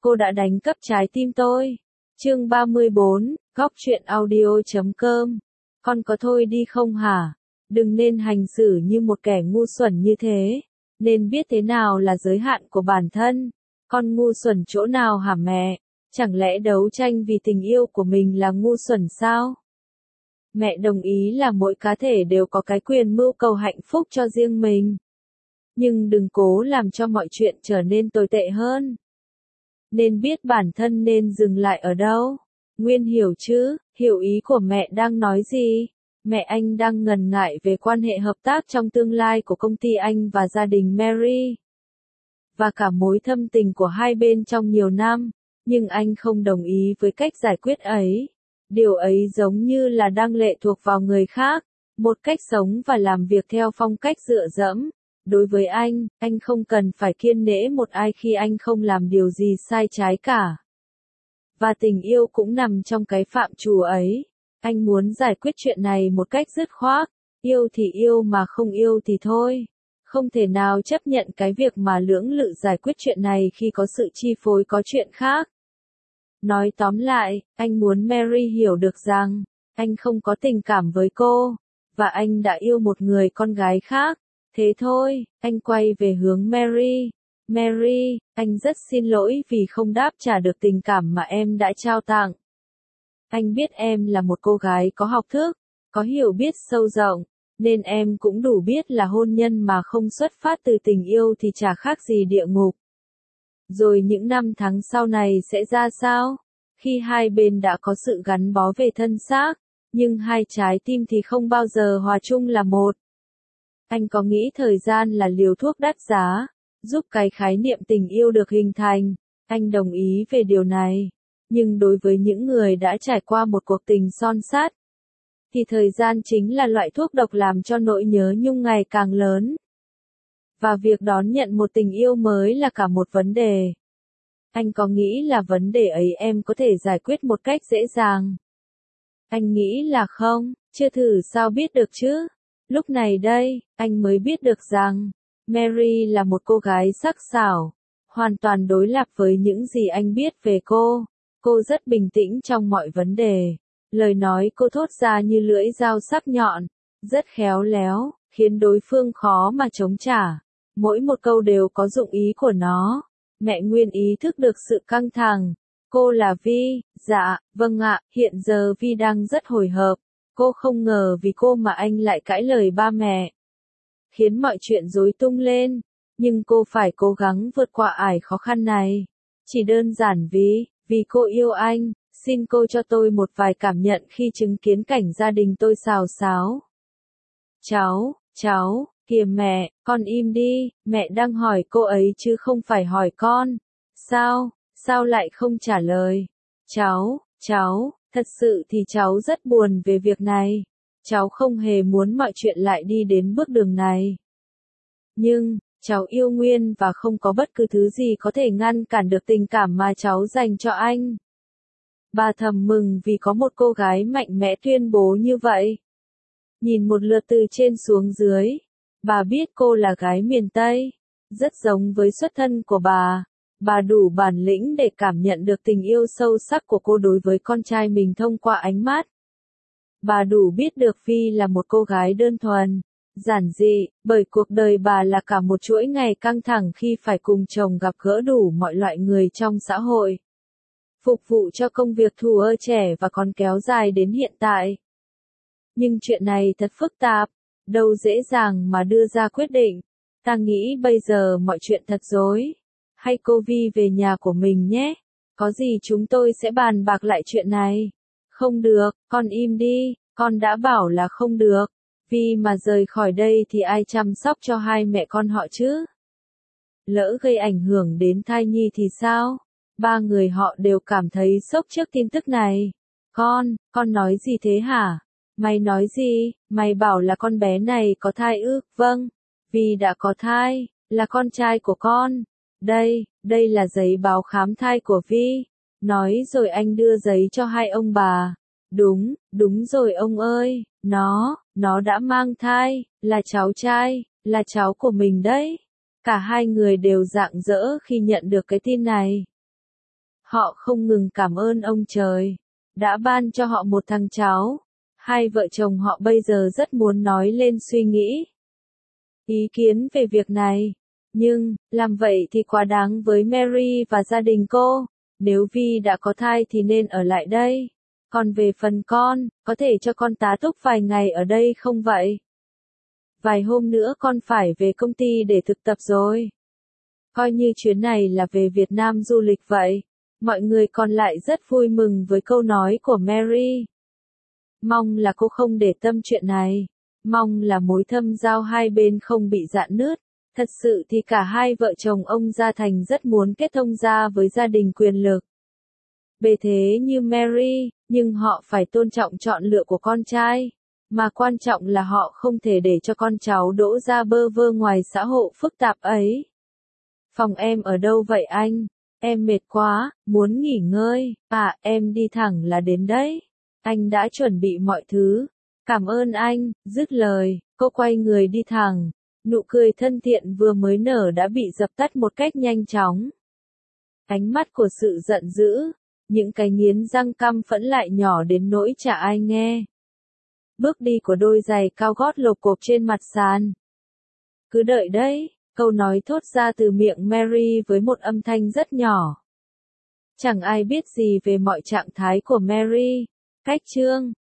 cô đã đánh cắp trái tim tôi. Chương 34, Góc truyện audio.com. Con có thôi đi không hả? Đừng nên hành xử như một kẻ ngu xuẩn như thế. Nên biết thế nào là giới hạn của bản thân. Con ngu xuẩn chỗ nào hả mẹ? Chẳng lẽ đấu tranh vì tình yêu của mình là ngu xuẩn sao? Mẹ đồng ý là mỗi cá thể đều có cái quyền mưu cầu hạnh phúc cho riêng mình. Nhưng đừng cố làm cho mọi chuyện trở nên tồi tệ hơn. Nên biết bản thân nên dừng lại ở đâu. Nguyên hiểu chứ, hiểu ý của mẹ đang nói gì? Mẹ anh đang ngần ngại về quan hệ hợp tác trong tương lai của công ty anh và gia đình Mary. Và cả mối thâm tình của hai bên trong nhiều năm. Nhưng anh không đồng ý với cách giải quyết ấy. Điều ấy giống như là đang lệ thuộc vào người khác. Một cách sống và làm việc theo phong cách dựa dẫm. Đối với anh không cần phải kiêng nể một ai khi anh không làm điều gì sai trái cả. Và tình yêu cũng nằm trong cái phạm trù ấy. Anh muốn giải quyết chuyện này một cách dứt khoát. Yêu thì yêu mà không yêu thì thôi. Không thể nào chấp nhận cái việc mà lưỡng lự giải quyết chuyện này khi có sự chi phối có chuyện khác. Nói tóm lại, anh muốn Mary hiểu được rằng, anh không có tình cảm với cô, và anh đã yêu một người con gái khác. Thế thôi, anh quay về hướng Mary. Mary, anh rất xin lỗi vì không đáp trả được tình cảm mà em đã trao tặng. Anh biết em là một cô gái có học thức, có hiểu biết sâu rộng, nên em cũng đủ biết là hôn nhân mà không xuất phát từ tình yêu thì chả khác gì địa ngục. Rồi những năm tháng sau này sẽ ra sao? Khi hai bên đã có sự gắn bó về thân xác, nhưng hai trái tim thì không bao giờ hòa chung là một. Anh có nghĩ thời gian là liều thuốc đắt giá, giúp cái khái niệm tình yêu được hình thành. Anh đồng ý về điều này. Nhưng đối với những người đã trải qua một cuộc tình son sát, thì thời gian chính là loại thuốc độc làm cho nỗi nhớ nhung ngày càng lớn. Và việc đón nhận một tình yêu mới là cả một vấn đề. Anh có nghĩ là vấn đề ấy em có thể giải quyết một cách dễ dàng? Anh nghĩ là không, chưa thử sao biết được chứ. Lúc này đây, anh mới biết được rằng, Mary là một cô gái sắc sảo, hoàn toàn đối lập với những gì anh biết về cô. Cô rất bình tĩnh trong mọi vấn đề. Lời nói cô thốt ra như lưỡi dao sắc nhọn, rất khéo léo, khiến đối phương khó mà chống trả. Mỗi một câu đều có dụng ý của nó. Mẹ Nguyên ý thức được sự căng thẳng. Cô là Vi, dạ, vâng ạ, hiện giờ Vi đang rất hồi hộp. Cô không ngờ vì cô mà anh lại cãi lời ba mẹ. Khiến mọi chuyện rối tung lên. Nhưng cô phải cố gắng vượt qua ải khó khăn này. Chỉ đơn giản vì cô yêu anh. Xin cô cho tôi một vài cảm nhận khi chứng kiến cảnh gia đình tôi xào xáo. Cháu, kìa mẹ, con im đi, mẹ đang hỏi cô ấy chứ không phải hỏi con. Sao lại không trả lời? Cháu, thật sự thì cháu rất buồn về việc này. Cháu không hề muốn mọi chuyện lại đi đến bước đường này. Nhưng, cháu yêu Nguyên và không có bất cứ thứ gì có thể ngăn cản được tình cảm mà cháu dành cho anh. Bà thầm mừng vì có một cô gái mạnh mẽ tuyên bố như vậy. Nhìn một lượt từ trên xuống dưới, bà biết cô là gái miền Tây, rất giống với xuất thân của bà. Bà đủ bản lĩnh để cảm nhận được tình yêu sâu sắc của cô đối với con trai mình thông qua ánh mắt. Bà đủ biết được Vi là một cô gái đơn thuần, giản dị, bởi cuộc đời bà là cả một chuỗi ngày căng thẳng khi phải cùng chồng gặp gỡ đủ mọi loại người trong xã hội. Phục vụ cho công việc thuở trẻ và còn kéo dài đến hiện tại. Nhưng chuyện này thật phức tạp, đâu dễ dàng mà đưa ra quyết định. Ta nghĩ bây giờ mọi chuyện thật rối. Hay cô Vi về nhà của mình nhé. Có gì chúng tôi sẽ bàn bạc lại chuyện này. Không được, con im đi, con đã bảo là không được. Vi mà rời khỏi đây thì ai chăm sóc cho hai mẹ con họ chứ? Lỡ gây ảnh hưởng đến thai nhi thì sao? Ba người họ đều cảm thấy sốc trước tin tức này. Con nói gì thế hả? Mày nói gì? Mày bảo là con bé này có thai ư? Vâng, Vi đã có thai, là con trai của con. Đây là giấy báo khám thai của Vi. Nói rồi anh đưa giấy cho hai ông bà. Đúng rồi ông ơi, nó đã mang thai, là cháu trai, là cháu của mình đấy. Cả hai người đều rạng rỡ khi nhận được cái tin này. Họ không ngừng cảm ơn ông trời, đã ban cho họ một thằng cháu. Hai vợ chồng họ bây giờ rất muốn nói lên suy nghĩ, ý kiến về việc này. Nhưng, làm vậy thì quá đáng với Mary và gia đình cô. Nếu Vi đã có thai thì nên ở lại đây. Còn về phần con, có thể cho con tá túc vài ngày ở đây không vậy? Vài hôm nữa con phải về công ty để thực tập rồi. Coi như chuyến này là về Việt Nam du lịch vậy. Mọi người còn lại rất vui mừng với câu nói của Mary. Mong là cô không để tâm chuyện này. Mong là mối thâm giao hai bên không bị rạn nứt. Thật sự thì cả hai vợ chồng ông Gia Thành rất muốn kết thông gia với gia đình quyền lực, bề thế như Mary, nhưng họ phải tôn trọng chọn lựa của con trai. Mà quan trọng là họ không thể để cho con cháu đỗ ra bơ vơ ngoài xã hội phức tạp ấy. Phòng em ở đâu vậy anh? Em mệt quá, muốn nghỉ ngơi. À, em đi thẳng là đến đấy. Anh đã chuẩn bị mọi thứ. Cảm ơn anh, dứt lời, cô quay người đi thẳng. Nụ cười thân thiện vừa mới nở đã bị dập tắt một cách nhanh chóng. Ánh mắt của sự giận dữ, những cái nghiến răng căm phẫn lại nhỏ đến nỗi chả ai nghe. Bước đi của đôi giày cao gót lộp cộp trên mặt sàn. Cứ đợi đấy, câu nói thốt ra từ miệng Mary với một âm thanh rất nhỏ. Chẳng ai biết gì về mọi trạng thái của Mary. Cách chương